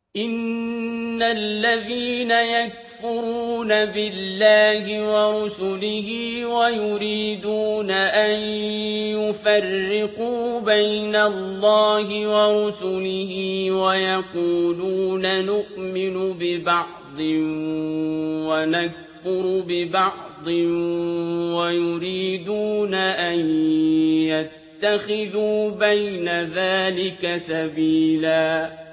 إِنَّ الَّذِينَ يَكْفُرُونَ بِاللَّهِ وَرُسُلِهِ وَيُرِيدُونَ أَن يُفَرِّقُوا بَيْنَ اللَّهِ وَرُسُلِهِ وَيَقُولُونَ نُؤْمِنُ بِبَعْضٍ وَنَكْفُرُ بِبَعْضٍ وَيُرِيدُونَ أَن يَتَّخِذُوا بَيْنَ ذَلِكَ سَبِيلًا